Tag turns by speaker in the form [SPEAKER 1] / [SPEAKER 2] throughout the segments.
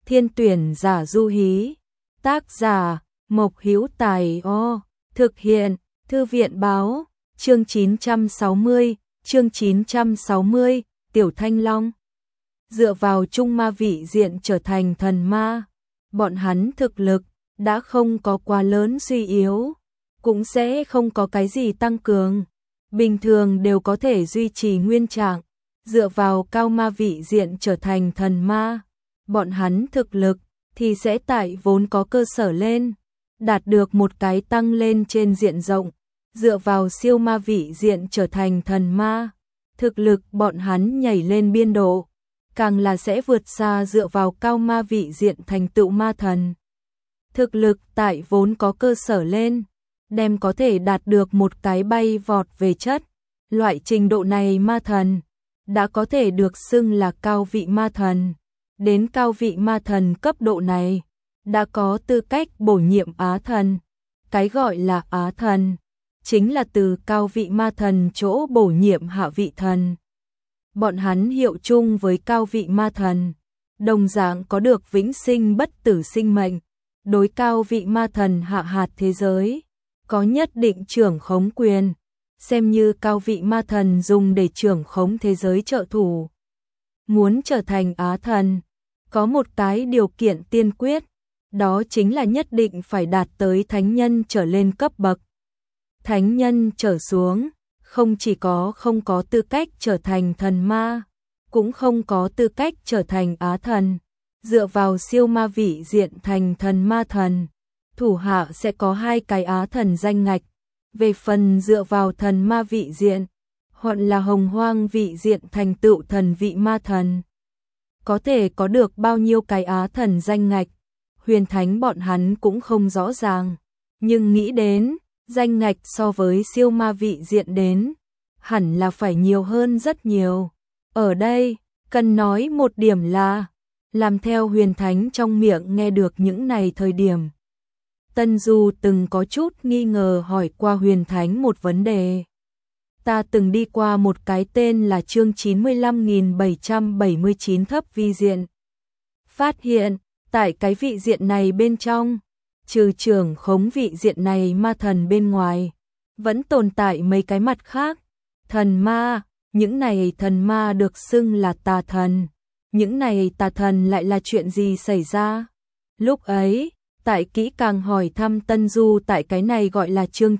[SPEAKER 1] Thiên tuyển giả du hí. Tác giả Mộc Hữu Tài. Thực hiện Thư viện báo. Chương 960, Tiểu Thanh Long. Dựa vào trung ma vị diện trở thành thần ma, bọn hắn thực lực đã không có quá lớn suy yếu, cũng sẽ không có cái gì tăng cường, bình thường đều có thể duy trì nguyên trạng. Dựa vào cao ma vị diện trở thành thần ma, bọn hắn thực lực thì sẽ tại vốn có cơ sở lên, đạt được một cái tăng lên trên diện rộng. Dựa vào siêu ma vị diện trở thành thần ma, thực lực bọn hắn nhảy lên biên độ, càng là sẽ vượt xa dựa vào cao ma vị diện thành tựu ma thần. Thực lực tại vốn có cơ sở lên, đem có thể đạt được một cái bay vọt về chất. Loại trình độ này ma thần đã có thể được xưng là cao vị ma thần. Đến cao vị ma thần cấp độ này, đã có tư cách bổ nhiệm Á thần. Cái gọi là Á thần chính là từ cao vị ma thần chỗ bổ nhiệm hạ vị thần. Bọn hắn hiệu chung với cao vị ma thần, đồng dạng có được vĩnh sinh bất tử sinh mệnh, đối cao vị ma thần hạ hạt thế giới, có nhất định trưởng khống quyền, xem như cao vị ma thần dùng để trưởng khống thế giới trợ thủ. Muốn trở thành Á thần, có một cái điều kiện tiên quyết, đó chính là nhất định phải đạt tới thánh nhân trở lên cấp bậc. Thánh nhân trở xuống, không chỉ không có tư cách trở thành thần ma, cũng không có tư cách trở thành Á thần. Dựa vào siêu ma vị diện thành thần ma thần, thủ hạ sẽ có 2 cái Á thần danh ngạch. Về phần dựa vào thần ma vị diện, hoặc là hồng hoang vị diện thành tựu thần vị ma thần, có thể có được bao nhiêu cái Á thần danh ngạch, huyền thánh bọn hắn cũng không rõ ràng, nhưng nghĩ đến danh ngạch so với siêu ma vị diện đến, hẳn là phải nhiều hơn rất nhiều. Ở đây, cần nói một điểm là, làm theo huyền thánh trong miệng nghe được những này thời điểm. Tân Du từng có chút nghi ngờ hỏi qua huyền thánh một vấn đề. Ta từng đi qua một cái tên là chương 95.779 thấp vi diện. Phát hiện, tại cái vị diện này bên trong, trừ trưởng khống vị diện này ma thần bên ngoài, vẫn tồn tại mấy cái mặt khác. Thần ma, những này thần ma được xưng là tà thần. Những này tà thần lại là chuyện gì xảy ra? Lúc ấy, tại kỹ càng hỏi thăm Tân Du tại cái này gọi là chương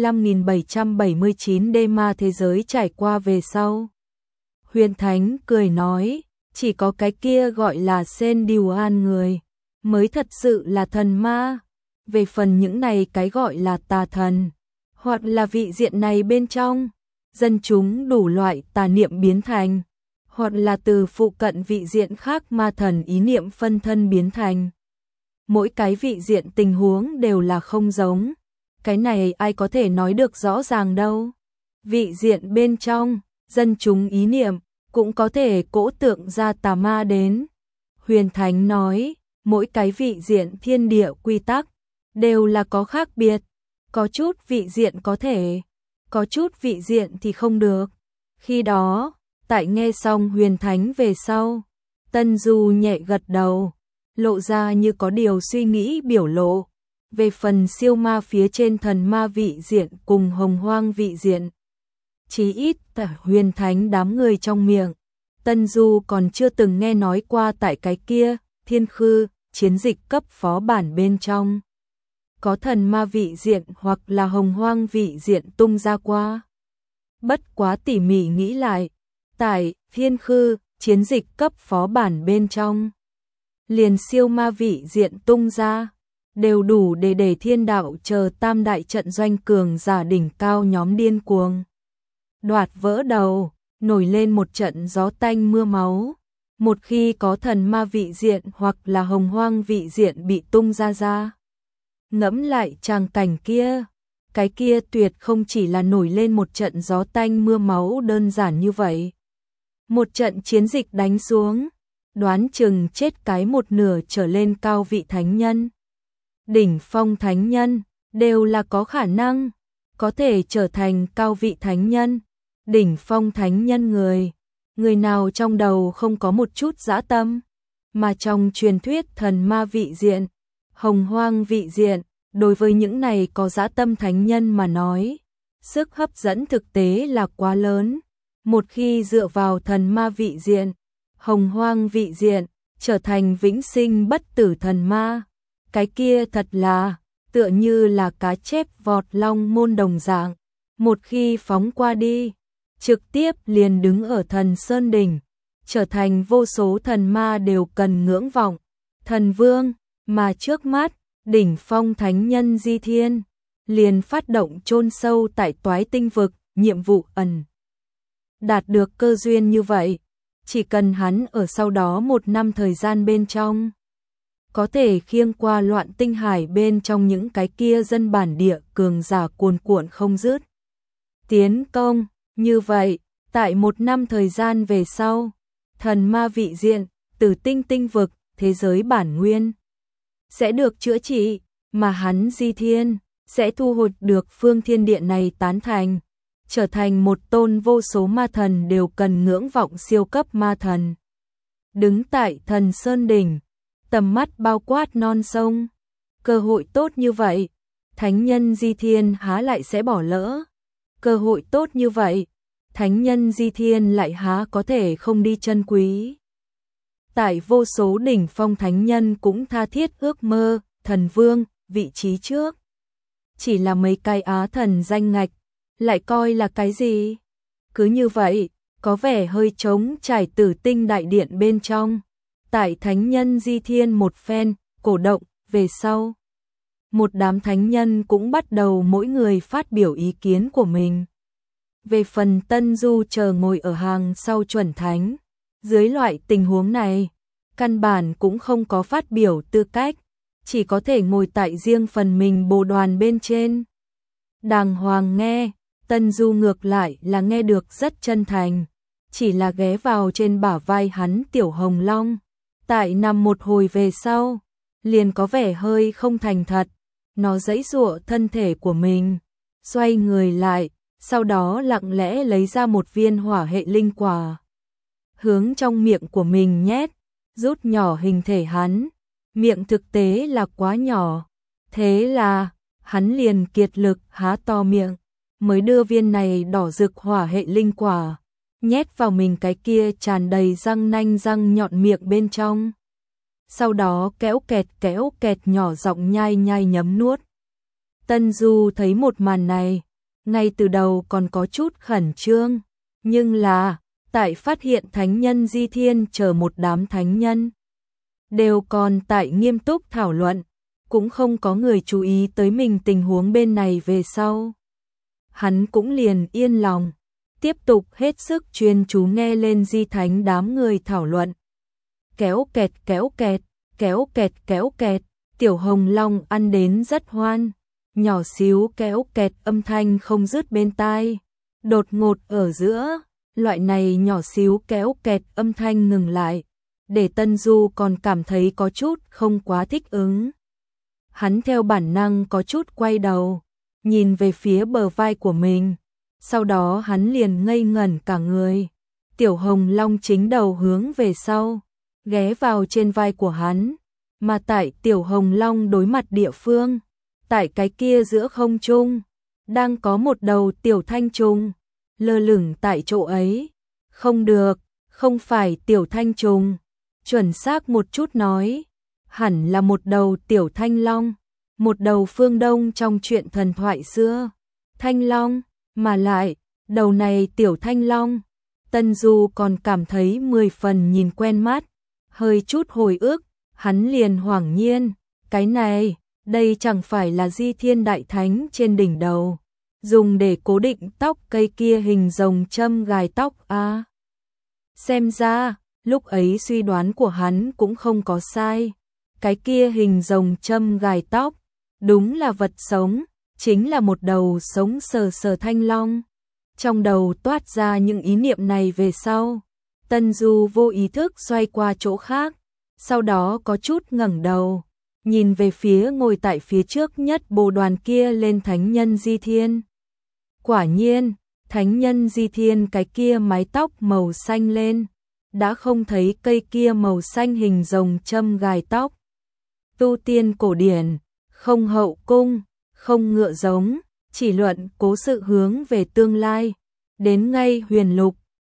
[SPEAKER 1] 95.779 đê ma thế giới trải qua về sau. Huyền Thánh cười nói, chỉ có cái kia gọi là Sen Điều An người, mới thật sự là thần ma. Về phần những này cái gọi là tà thần, hoặc là vị diện này bên trong, dân chúng đủ loại tà niệm biến thành, hoặc là từ phụ cận vị diện khác ma thần ý niệm phân thân biến thành. Mỗi cái vị diện tình huống đều là không giống, cái này ai có thể nói được rõ ràng đâu. Vị diện bên trong, dân chúng ý niệm cũng có thể cỗ tượng ra tà ma đến. Huyền Thánh nói, mỗi cái vị diện thiên địa quy tắc đều là có khác biệt, có chút vị diện có thể, có chút vị diện thì không được. Khi đó, tại nghe xong Huyền Thánh về sau, Tân Du nhẹ gật đầu, lộ ra như có điều suy nghĩ biểu lộ. Về phần siêu ma phía trên thần ma vị diện cùng hồng hoang vị diện, chí ít tại Huyền Thánh đám người trong miệng, Tân Du còn chưa từng nghe nói qua tại cái kia, Thiên Khư, chiến dịch cấp phó bản bên trong. Có thần ma vị diện hoặc là hồng hoang vị diện tung ra qua. Bất quá tỉ mỉ nghĩ lại, tại Thiên Khư, chiến dịch cấp phó bản bên trong, liền siêu ma vị diện tung ra, đều đủ để thiên đạo chờ tam đại trận doanh cường giả đỉnh cao nhóm điên cuồng. Đoạt vỡ đầu, nổi lên một trận gió tanh mưa máu. Một khi có thần ma vị diện hoặc là hồng hoang vị diện bị tung ra. Ngẫm lại tràng cảnh kia, cái kia tuyệt không chỉ là nổi lên một trận gió tanh mưa máu đơn giản như vậy. Một trận chiến dịch đánh xuống, đoán chừng chết cái 1/2 trở lên cao vị thánh nhân. Đỉnh phong thánh nhân, đều là có khả năng, có thể trở thành cao vị thánh nhân. Đỉnh phong thánh nhân người nào trong đầu không có một chút dã tâm. mà trong truyền thuyết thần ma vị diện, hồng hoang vị diện, đối với những này có dã tâm thánh nhân mà nói, sức hấp dẫn thực tế là quá lớn. Một khi dựa vào thần ma vị diện, hồng hoang vị diện, trở thành vĩnh sinh bất tử thần ma, cái kia thật là tựa như là cá chép vọt long môn đồng dạng, một khi phóng qua đi, trực tiếp liền đứng ở thần sơn đỉnh, trở thành vô số thần ma đều cần ngưỡng vọng, thần vương, mà trước mắt, đỉnh phong thánh nhân Di Thiên, liền phát động chôn sâu tại Toái Tinh vực, nhiệm vụ ẩn. Đạt được cơ duyên như vậy, chỉ cần hắn ở sau đó 1 năm thời gian bên trong, có thể khiêng qua loạn tinh hải bên trong những cái kia dân bản địa cường giả cuồn cuộn không dứt. Tiến công, như vậy, tại 1 năm thời gian về sau, thần ma vị diện, Tử Tinh tinh vực, thế giới bản nguyên, sẽ được chữa trị, mà hắn Di Thiên, sẽ thu hồi được phương thiên địa này tán thành, trở thành một tôn vô số ma thần đều cần ngưỡng vọng siêu cấp ma thần. Đứng tại thần sơn đỉnh, tầm mắt bao quát non sông, cơ hội tốt như vậy, thánh nhân Di Thiên há lại sẽ bỏ lỡ. Cơ hội tốt như vậy, thánh nhân Di Thiên lại há có thể không đi trân quý. Tại vô số đỉnh phong thánh nhân cũng tha thiết ước mơ, thần vương, vị trí trước. Chỉ là mấy cái á thần danh ngạch, lại coi là cái gì? Cứ như vậy, có vẻ hơi trống trải Tử Tinh đại điện bên trong. Tại thánh nhân Di Thiên một phen, cổ động, về sau. Một đám thánh nhân cũng bắt đầu mỗi người phát biểu ý kiến của mình. Về phần Tân Du chờ ngồi ở hàng sau chuẩn thánh, dưới loại tình huống này, căn bản cũng không có phát biểu tư cách, chỉ có thể ngồi tại riêng phần mình bồ đoàn bên trên. Đàng hoàng nghe, Tân Du ngược lại là nghe được rất chân thành, chỉ là ghé vào trên bả vai hắn Tiểu Hồng Long, tại nằm một hồi về sau, liền có vẻ hơi không thành thật, nó giãy giụa thân thể của mình, xoay người lại, sau đó lặng lẽ lấy ra một viên hỏa hệ linh quả, hướng trong miệng của mình nhét, rút nhỏ hình thể hắn, miệng thực tế là quá nhỏ, thế là hắn liền kiệt lực há to miệng, mới đưa viên này đỏ rực hỏa hệ linh quả nhét vào mình cái kia tràn đầy răng nanh răng nhọn miệng bên trong. Sau đó kéo kẹt nhỏ giọng nhai nhai nhấm nuốt. Tân Du thấy một màn này, ngay từ đầu còn có chút khẩn trương, nhưng là, tại phát hiện thánh nhân Di Thiên chờ một đám thánh nhân, đều còn tại nghiêm túc thảo luận, cũng không có người chú ý tới mình tình huống bên này về sau. Hắn cũng liền yên lòng, tiếp tục hết sức chuyên chú nghe lên Di Thánh đám người thảo luận. Kéo kẹt, Tiểu Hồng Long ăn đến rất hoan, nhỏ xíu kéo kẹt âm thanh không dứt bên tai. Đột ngột ở giữa, loại này nhỏ xíu kéo kẹt âm thanh ngừng lại, để Tân Du còn cảm thấy có chút không quá thích ứng. Hắn theo bản năng có chút quay đầu, nhìn về phía bờ vai của mình, sau đó hắn liền ngây ngẩn cả người. Tiểu Hồng Long chính đầu hướng về sau, ghé vào trên vai của hắn, mà tại Tiểu Hồng Long đối mặt địa phương, tại cái kia giữa không trung, đang có một đầu tiểu thanh trùng, lơ lửng tại chỗ ấy. Không được, không phải tiểu thanh trùng, chuẩn xác một chút nói, hẳn là một đầu tiểu thanh long, một đầu phương Đông trong truyện thần thoại xưa. Thanh long, mà lại, đầu này tiểu thanh long, Tân Du còn cảm thấy 10 phần nhìn quen mắt, hơi chút hồi ức, hắn liền hoảng nhiên, cái này, đây chẳng phải là Di Thiên Đại Thánh trên đỉnh đầu, dùng để cố định tóc cây kia hình rồng châm gài tóc à. Xem ra, lúc ấy suy đoán của hắn cũng không có sai, cái kia hình rồng châm gài tóc, đúng là vật sống, chính là một đầu sống sờ sờ thanh long. Trong đầu toát ra những ý niệm này về sau, Tân Du vô ý thức xoay qua chỗ khác, sau đó có chút ngẩng đầu, nhìn về phía ngồi tại phía trước nhất bồ đoàn kia lên thánh nhân Di Thiên. Quả nhiên, thánh nhân Di Thiên cái kia mái tóc màu xanh lên, đã không thấy cây kia màu xanh hình rồng châm gài tóc. Tu tiên cổ điển, không hậu cung, không ngựa giống, chỉ luận cố sự hướng về tương lai. Đến ngay huyền lục,